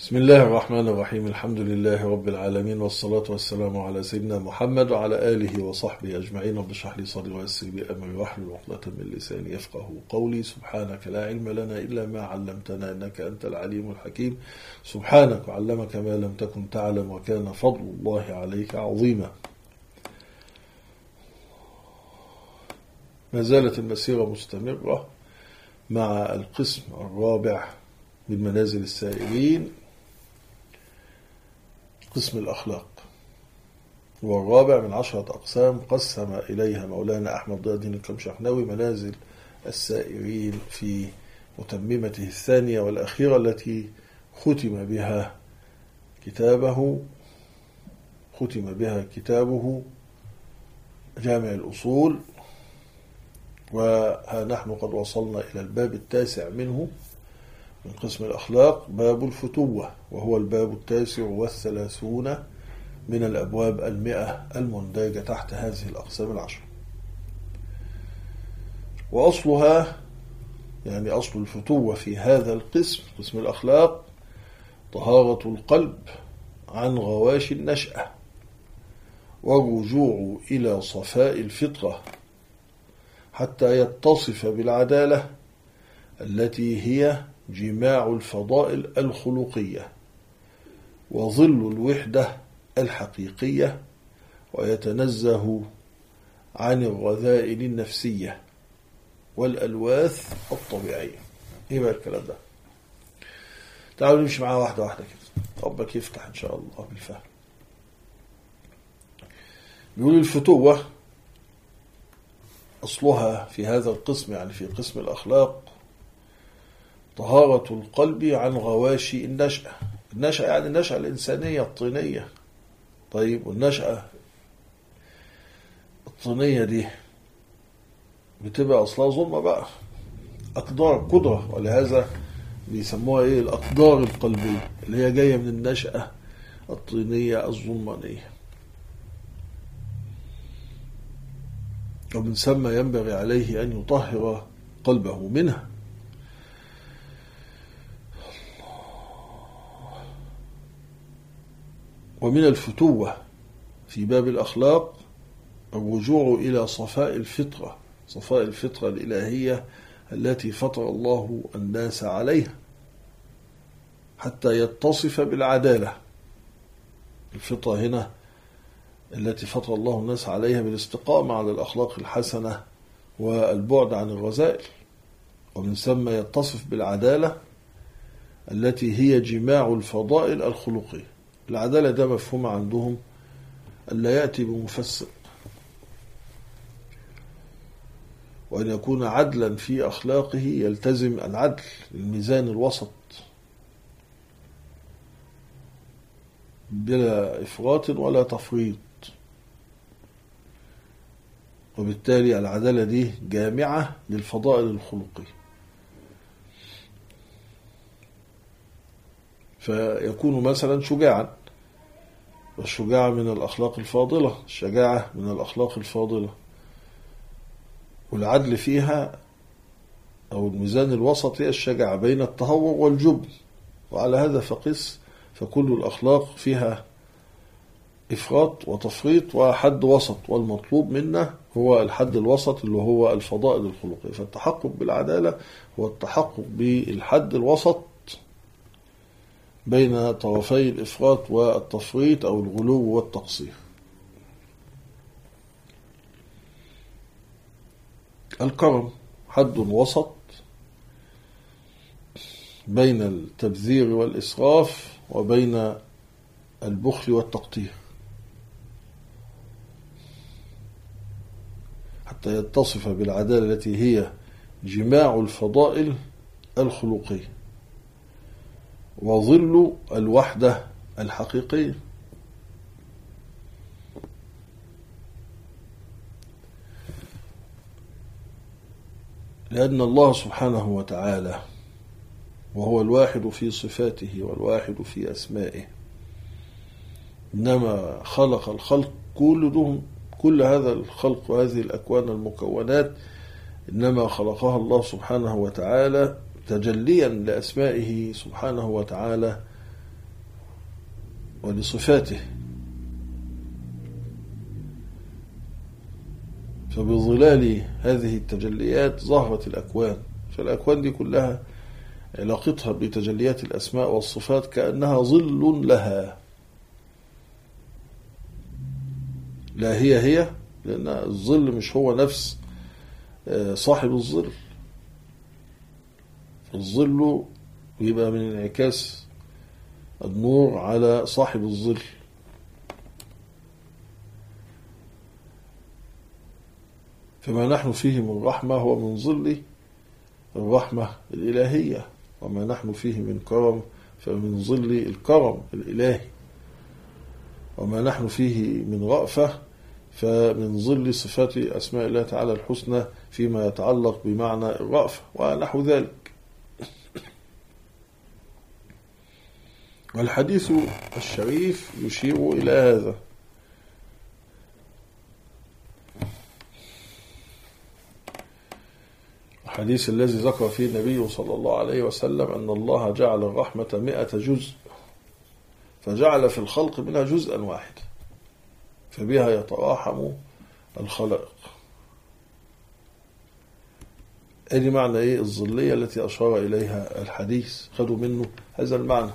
بسم الله الرحمن الرحيم. الحمد لله رب العالمين، والصلاة والسلام على سيدنا محمد وعلى آله وصحبه أجمعين. رب اشرح لي صدري ويسر لي أمري واحلل عقدة من لساني يفقه قولي. سبحانك لا علم لنا إلا ما علمتنا إنك أنت العليم الحكيم. سبحانك وعلمك ما لم تكن تعلم وكان فضل الله عليك عظيما. ما زالت المسيرة مستمرة مع القسم الرابع من منازل السائرين، قسم الأخلاق، هو الرابع من 10 أقسام قسم إليها مولانا أحمد ضياء الدين الكمشحناوي منازل السائرين في متممته الثانية والأخيرة التي ختم بها كتابه جامع الأصول. وها نحن قد وصلنا إلى الباب التاسع منه من قسم الأخلاق، باب الفتوة، وهو الباب 39 من الأبواب 100 المندرجة تحت هذه الأقسام 10. وأصلها، يعني أصل الفتوة في هذا القسم، قسم الأخلاق، طهارة القلب عن غواش النشأة، والرجوع إلى صفاء الفطرة حتى يتصف بالعدالة التي هي جماع الفضائل الخلقية وظل الوحدة الحقيقية، ويتنزه عن الرذائل النفسية والألواث الطبيعية. ايه بقى الكلام ده؟ تعالوا نمشي معاه واحدة واحدة كده، ربك يفتح إن شاء الله بالفهم. بيقول الفتوة أصلها في هذا القسم، يعني في قسم الأخلاق، طهارة القلب عن غواشي النشأة. النشأة يعني النشأة الإنسانية الطينية. طيب، والنشأة الطينية دي بتبقى أصلها ظلمة بقى، أقدار قدرة، ولهذا بيسموها إيه؟ الأقدار القلبية، اللي هي جاية من النشأة الطينية الظلمانية. ومن ثم ينبغي عليه أن يطهر قلبه منها. ومن الفتوة في باب الأخلاق الرجوع إلى صفاء الفطرة الإلهية التي فطر الله الناس عليها حتى يتصف بالعدالة. الفطرة هنا التي فطر الله الناس عليها بالاستقامة على الأخلاق الحسنة والبعد عن الرذائل. ومن ثم يتصف بالعدالة التي هي جماع الفضائل الخلقية. العدالة ده مفهوم عندهم ألا يأتي بمفسق، وأن يكون عدلا في أخلاقه، يلتزم العدل، الميزان الوسط بلا إفراط ولا تفريط. وبالتالي العدالة دي جامعة للفضائل الخلقية، فيكون مثلا شجاعا، والشجاعة من الأخلاق الفاضلة، الشجاعة من الأخلاق الفاضلة، والعدل فيها أو الميزان الوسط هي الشجاعة بين التهور والجبن. وعلى هذا فقس، فكل الأخلاق فيها إفراط وتفريط وحد وسط، والمطلوب منا هو الحد الوسط اللي هو الفضائل الخلقية. فالتحقق بالعدالة هو التحقق بالحد الوسط بين طرفي الإفراط والتفريط أو الغلو والتقصير. الكرم حد وسط بين التبذير والإسراف وبين البخل والتقتير، حتى يتصف بالعدالة التي هي جماع الفضائل الخلقية وظل الوحدة الحقيقية. لأن الله سبحانه وتعالى وهو الواحد في صفاته والواحد في أسمائه، إنما خلق الخلق كل هذا الخلق وهذه الأكوان المكونات إنما خلقها الله سبحانه وتعالى تجليا لأسمائه سبحانه وتعالى ولصفاته. فبظلال هذه التجليات ظهرت الأكوان. فالأكوان دي كلها علاقتها بتجليات الأسماء والصفات كأنها ظل لها، لا هي لأن الظل مش هو نفس صاحب الظل. الظل يبقى من انعكاس النور على صاحب الظل. فما نحن فيه من رحمة هو من ظل الرحمة الإلهية، وما نحن فيه من كرم فمن ظل الكرم الإلهي، وما نحن فيه من رأفة فمن ظل صفات أسماء الله تعالى الحسنى فيما يتعلق بمعنى الرأفة ونحو ذلك. والحديث الشريف يشير إلى هذا. الحديث الذي ذكر فيه النبي صلى الله عليه وسلم أن الله جعل الرحمة 100 جزء، فجعل في الخلق منها جزءا واحد، فبها يتراحم الخلائق. ادي معنى ايه الظلية التي أشار إليها الحديث، خدوا منه هذا المعنى.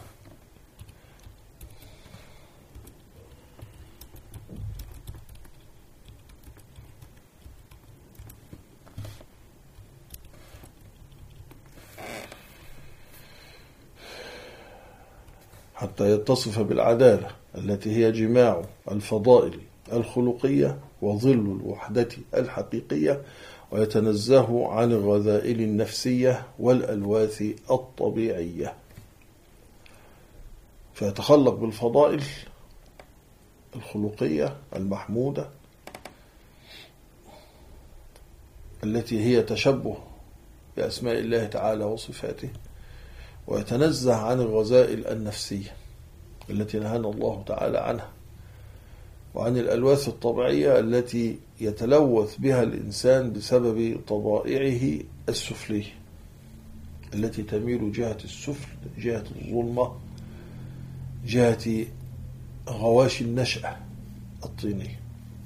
حتى يتصف بالعدالة التي هي جماع الفضائل الخلقية وظل الوحدة الحقيقية، ويتنزه عن الرذائل النفسية والألواث الطبيعية. فيتخلق بالفضائل الخلقية المحمودة التي هي تشبه بأسماء الله تعالى وصفاته، ويتنزه عن الرذائل النفسية التي نهانا الله تعالى عنها، وعن الألواث الطبيعية التي يتلوث بها الإنسان بسبب طبائعه السفلية التي تميل جهة السفل، جهة الظلمة، جهة غواشي النشأة الطينية.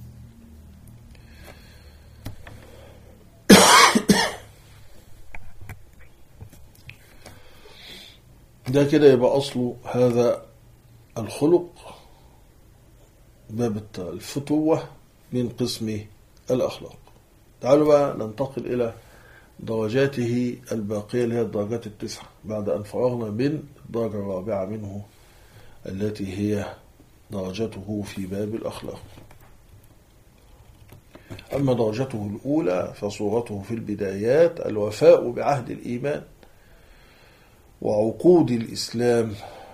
ده كده يبقى أصل هذا الخلق باب الفتوة من قسم الأخلاق. تعالوا بقى ننتقل إلى درجاته الباقية اللي هي الدرجات التسعة، بعد أن فرغنا من الدرجة الرابعة منه التي هي درجته في باب الأخلاق. أما درجته الأولى فصورته في البدايات الوفاء بعهد الإيمان وعقود الإسلام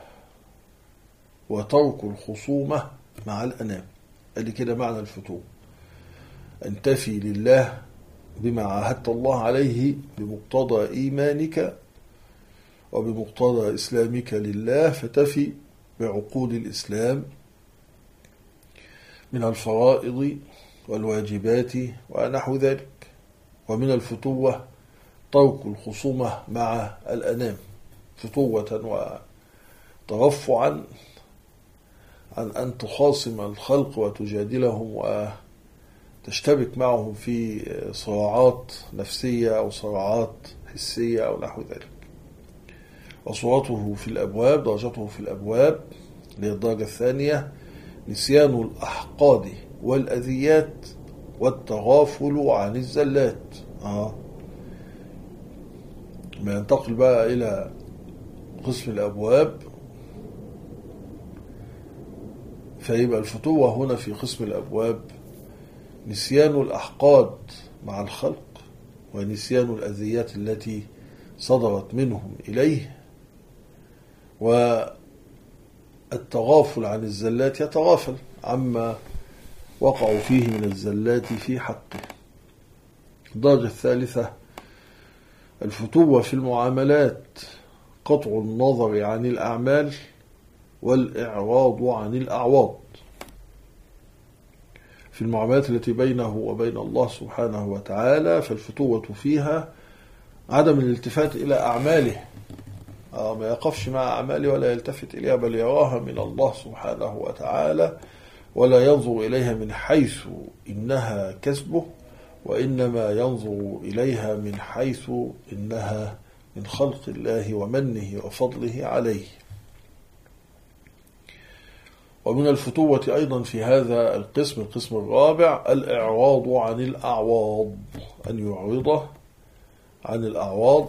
وترك الخصومة مع الأنام. ادي كده معنى الفتوة، أن تفي لله بما عاهدت الله عليه بمقتضى إيمانك وبمقتضى إسلامك لله، فتفي بعقود الإسلام من الفرائض والواجبات ونحو ذلك. ومن الفتوة ترك الخصومة مع الأنام، فتوة وترفعا عن أن تخاصم الخلق وتجادلهم وتشتبك معهم في صراعات نفسية أو صراعات حسية أو نحو ذلك. وصورته في الأبواب، درجته في الأبواب اللي هي الدرجة الثانية، نسيان الأحقاد والأذيات والتغافل عن الزلات. ما ينتقل بقى إلى قسم الأبواب، فيبقى الفتوة هنا في قسم الأبواب نسيان الأحقاد مع الخلق، ونسيان الأذيات التي صدرت منهم إليه، والتغافل عن الزلات، يتغافل عما وقعوا فيه من الزلات في حقه. الدرجة الثالثة الفتوة في المعاملات، قطع النظر عن الأعمال والإعراض عن الأعواض. في المعاملات التي بينه وبين الله سبحانه وتعالى، فالفتوة فيها عدم الالتفات إلى أعماله ما يقفش مع أعمالي ولا يلتفت إليها، بل يراها من الله سبحانه وتعالى، ولا ينظر إليها من حيث إنها كسبه، وإنما ينظر إليها من حيث إنها من خلق الله ومنه وفضله عليه. ومن الفتوة أيضا في هذا القسم الرابع الإعراض عن الأعواض، أن يعرض عن الأعواض،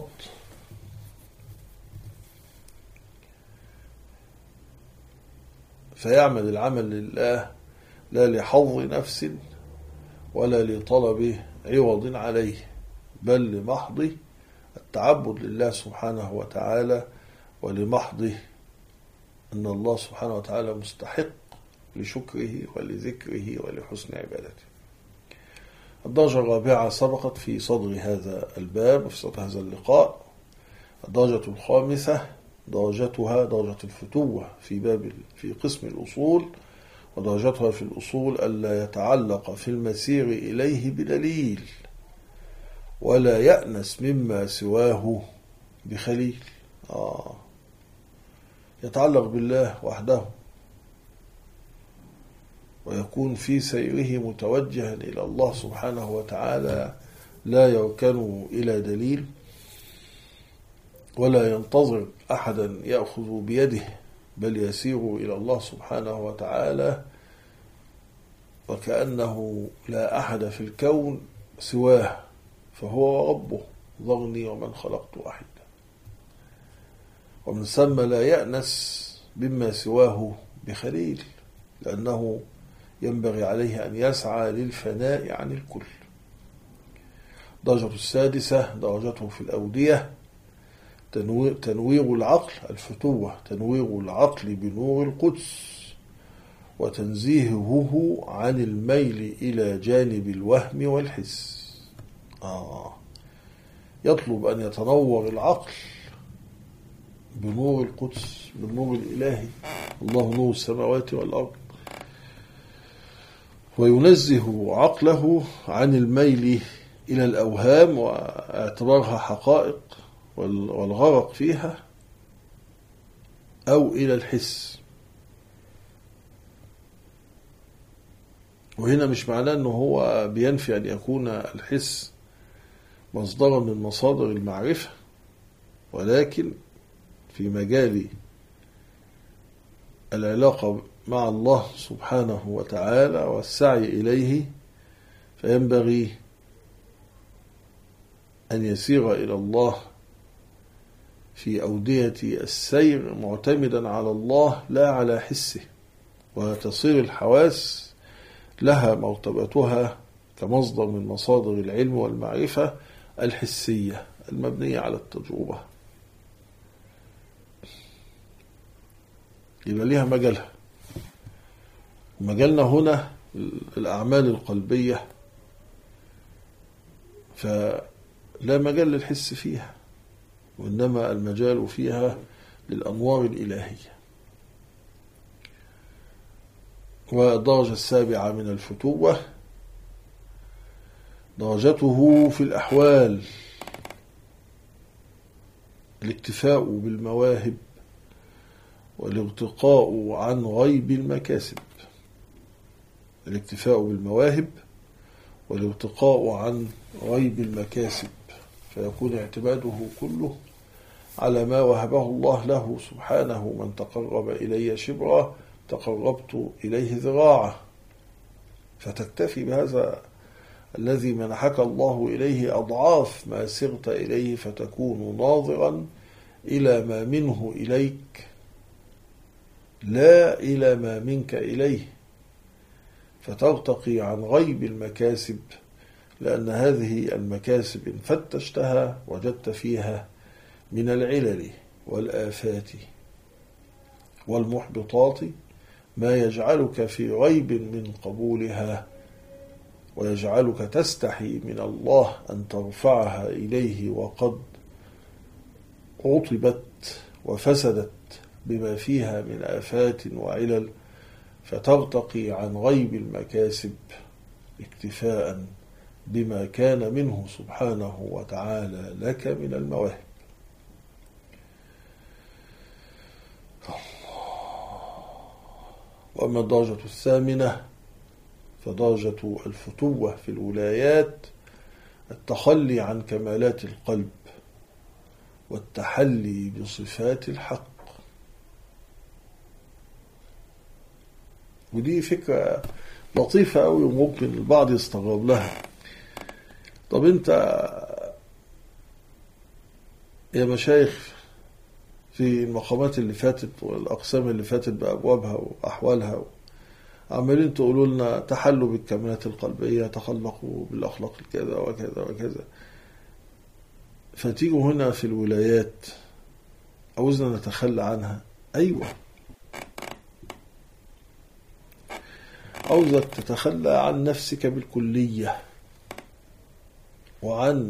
فيعمل العمل لله لا لحظ نفس ولا لطلب عوض عليه، بل لمحض التعبد لله سبحانه وتعالى، ولمحض أن الله سبحانه وتعالى مستحق لشكره ولذكره ولحسن عبادته. الدرجة الرابعة سبقت في صدر هذا الباب وفي صدر هذا اللقاء. الدرجة الخامسة درجتها درجة الفتوة في قسم الأصول، ودرجتها في الأصول ألا يتعلق في المسير إليه بدليل، ولا يأنس مما سواه بخليل. يتعلق بالله وحده، ويكون في سيره متوجها إلى الله سبحانه وتعالى، لا يركن إلى دليل، ولا ينتظر أحدا يأخذ بيده، بل يسير إلى الله سبحانه وتعالى وكأنه لا أحد في الكون سواه، فهو ربه، ذرني ومن خلقت وحيدا. ومن ثم لا يأنس بما سواه بخليل، لأنه ينبغي عليه أن يسعى للفناء عن الكل. درجة السادسة درجته في الأودية تنوير العقل، الفتوة تنوير العقل بنور القدس، وتنزيهه عن الميل إلى جانب الوهم والحس. يطلب أن يتنور العقل بنور القدس، بالنور الإلهي، الله نور السماوات والأرض، وينزه عقله عن الميل إلى الأوهام واعتبارها حقائق والغرق فيها، أو إلى الحس. وهنا مش معناه أنه هو بينفي أن يكون الحس مصدرا من مصادر المعرفة، ولكن في مجال العلاقة مع الله سبحانه وتعالى والسعي إليه، فينبغي أن يسير إلى الله في أودية السير معتمدا على الله لا على حسه، وتصير الحواس لها مرتبتها كمصدر من مصادر العلم والمعرفة الحسية المبنية على التجربة، يبقى ليها مجالها. مجالنا هنا الأعمال القلبية، فلا مجال للحس فيها، وإنما المجال فيها للأنوار الإلهية. والدرجة السابعة من الفتوة درجته في الأحوال، الاكتفاء بالمواهب والارتقاء عن غيب المكاسب. الاكتفاء بالمواهب والارتقاء عن غيب المكاسب، فيكون اعتماده كله على ما وهبه الله له سبحانه. من تقرب إلي شبرا تقربت إليه ذراعا، فتكتفي بهذا الذي منحك الله إليه أضعاف ما سرت إليه، فتكون ناظرا إلى ما منه إليك لا إلى ما منك إليه، فترتقي عن غيب المكاسب، لأن هذه المكاسب إن فتشتها وجدت فيها من العلل والآفات والمحبطات ما يجعلك في ريب من قبولها، ويجعلك تستحي من الله أن ترفعها إليه وقد عطبت وفسدت بما فيها من آفات وعلل، فترتقي عن غيب المكاسب اكتفاء بما كان منه سبحانه وتعالى لك من المواهب. وأما الدرجة الثامنة فدرجة الفتوة في الولايات التخلي عن كمالات القلب والتحلي بصفات الحق. ودي فكرة لطيفة أوي وممكن البعض يستغرب لها. طب أنت يا مشايخ في المقامات اللي فاتت والأقسام اللي فاتت بأبوابها وأحوالها عمالين تقولوا لنا تحلوا بالكمالات القلبية، تخلقوا بالأخلاق كذا وكذا وكذا، فتيجوا هنا في الولايات عاوزنا نتخلى عنها. أيوة، عاوزك تتخلى عن نفسك بالكلية وعن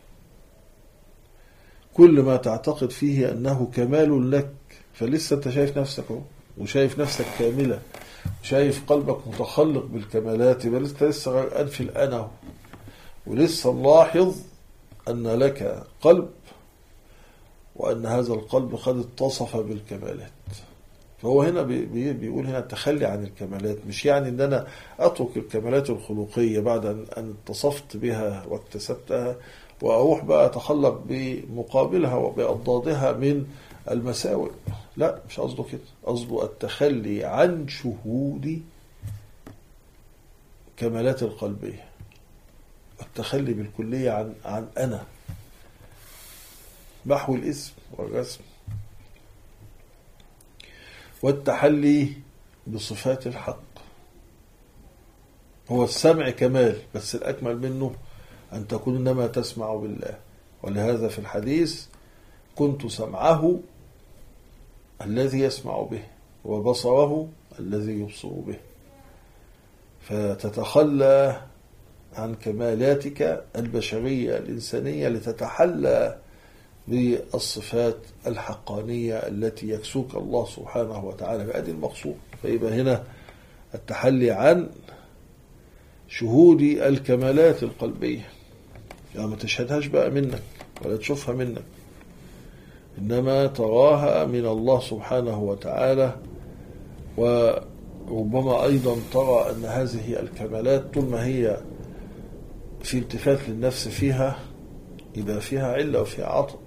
كل ما تعتقد فيه أنه كمال لك، فلسه أنت شايف نفسك وشايف نفسك كاملة، شايف قلبك متخلق بالكمالات، يبقى لسه غرقان في الأنا، ولسه ملاحظ أن لك قلب وأن هذا القلب قد اتصف بالكمالات. فهو هنا بيقول هنا التخلي عن الكمالات، مش يعني أن أنا أترك الكمالات الخلقية بعد أن اتصفت بها واكتسبتها وأروح بقى أتخلق بمقابلها وبأضدادها من المساوئ. لا، مش قصده كده، قصده التخلي عن شهود كمالات القلبية، التخلي بالكلية عن أنا، محو الاسم والرسم، والتحلي بصفات الحق. هو السمع كمال، بس الأكمل منه أن تكون إنما تسمع بالله. ولهذا في الحديث كنت سمعه الذي يسمع به وبصره الذي يبصر به. فتتخلى عن كمالاتك البشرية الإنسانية لتتحلى بالصفات الحقانية التي يكسوك الله سبحانه وتعالى بهذا المقصود. فيبقى هنا التحلي عن شهود الكمالات القلبية، يعني ما تشهدهاش بقى منك ولا تشوفها منك، إنما تراها من الله سبحانه وتعالى. وربما أيضا ترى أن هذه الكمالات طول ما هي في التفات للنفس فيها يبقى فيها علة وفيها عطب.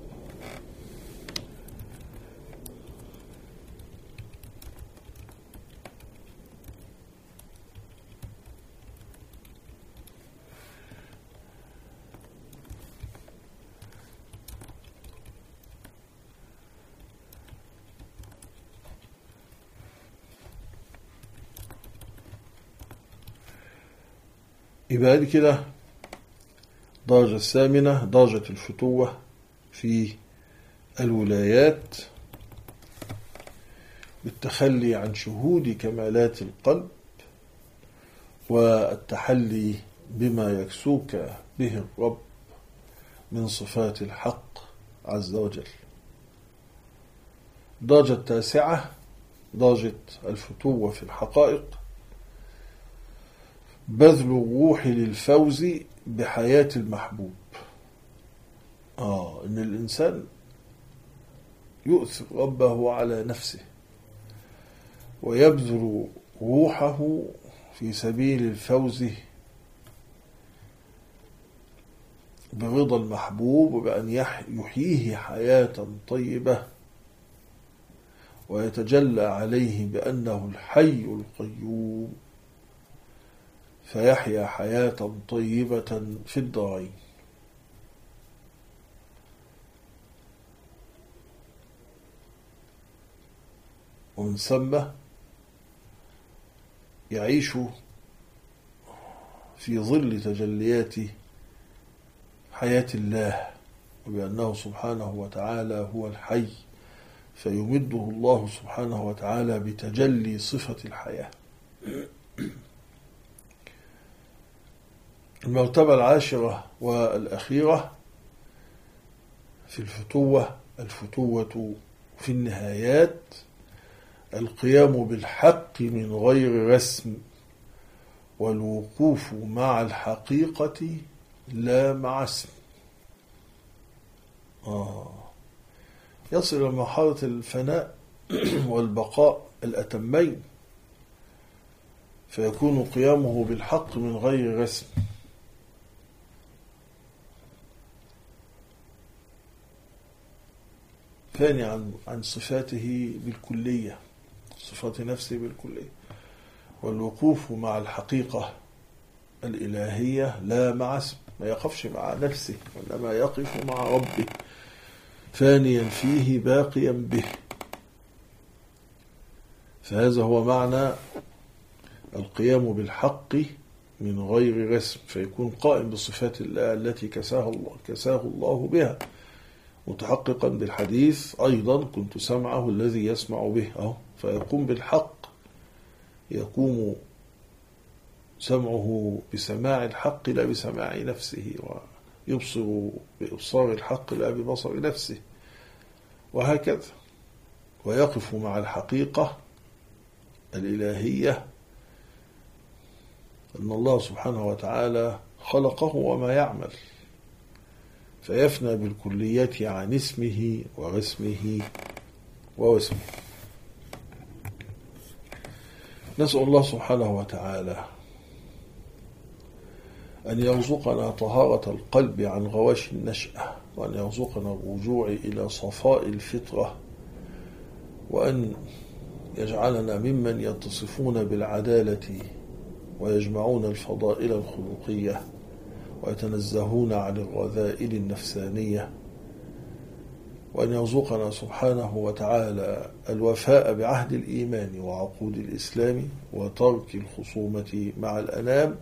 يبقى هذه كده درجة الثامنة، درجة الفتوة في الولايات بالتخلي عن شهود كمالات القلب والتحلي بما يكسوك به الرب من صفات الحق عز وجل. درجة التاسعة درجة الفتوة في الحقائق، بذل الروح للفوز بحياة المحبوب. إن الإنسان يؤثر ربه على نفسه ويبذل روحه في سبيل الفوز برضا المحبوب وبأن يحييه حياة طيبة ويتجلى عليه بأنه الحي القيوم، فيحيا حياة طيبة في الدارين. ومن ثم يعيش في ظل تجليات حياة الله وبأنه سبحانه وتعالى هو الحي، فيمده الله سبحانه وتعالى بتجلي صفة الحياة. المرتبة العاشرة والأخيرة في الفتوة في النهايات القيام بالحق من غير رسم والوقوف مع الحقيقة لا مع اسم. يصل إلى مرحلة الفناء والبقاء الأتمين فيكون قيامه بالحق من غير رسم. ثاني عن صفاته بالكلية، صفات نفسه بالكلية، والوقوف مع الحقيقة الإلهية لا مع اسم، ما يقفش مع نفسه وإنما يقف مع ربه، ثانيا فيه باقيا به. فهذا هو معنى القيام بالحق من غير رسم، فيكون قائم بصفات الله التي كساه الله بها، متحققا بالحديث أيضا كنت سمعه الذي يسمع به، فيقوم بالحق، يقوم سمعه بسماع الحق لا بسماع نفسه، ويبصر بإبصار الحق لا ببصر نفسه، وهكذا. ويقف مع الحقيقة الإلهية أن الله سبحانه وتعالى خلقه وما يعمل، فيفنى بالكلية عن اسمه ورسمه ووسمه. نسأل الله سبحانه وتعالى أن يرزقنا طهارة القلب عن غواش النشأة، وأن يرزقنا الرجوع إلى صفاء الفطرة، وأن يجعلنا ممن يتصفون بالعدالة ويجمعون الفضائل الخلقية ويتنزهون عن الرذائل النفسانية، وأن يرزقنا سبحانه وتعالى الوفاء بعهد الإيمان وعقود الإسلام وترك الخصومة مع الأنام،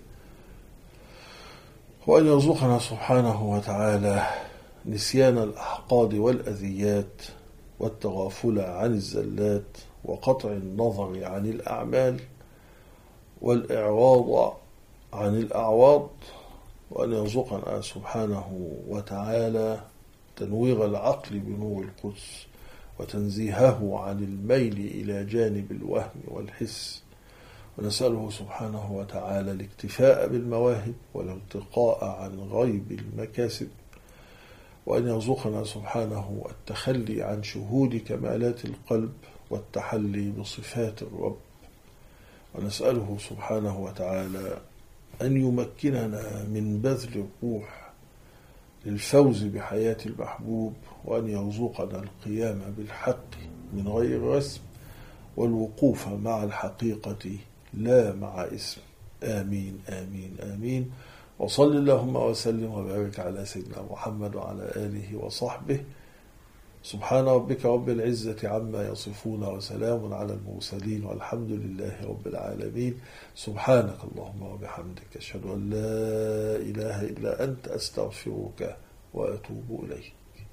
وأن يرزقنا سبحانه وتعالى نسيان الأحقاد والأذيات والتغافل عن الزلات وقطع النظر عن الأعمال والإعراض عن الأعواض، وأن يرزقنا سبحانه وتعالى تنوير العقل بنور القدس وتنزيهه عن الميل إلى جانب الوهم والحس، ونسأله سبحانه وتعالى الاكتفاء بالمواهب والارتقاء عن غيب المكاسب، وأن يرزقنا سبحانه التخلي عن شهود كمالات القلب والتحلي بصفات الرب، ونسأله سبحانه وتعالى أن يمكننا من بذل الروح للفوز بحياة المحبوب، وأن يرزقنا القيام بالحق من غير رسم والوقوف مع الحقيقة لا مع اسم. آمين آمين آمين. وصل اللهم وسلم وبارك على سيدنا محمد وعلى آله وصحبه. سبحان ربك رب العزة عما يصفون وسلام على المرسلين والحمد لله رب العالمين. سبحانك اللهم وبحمدك أشهد أن لا إله إلا أنت أستغفرك وأتوب إليك.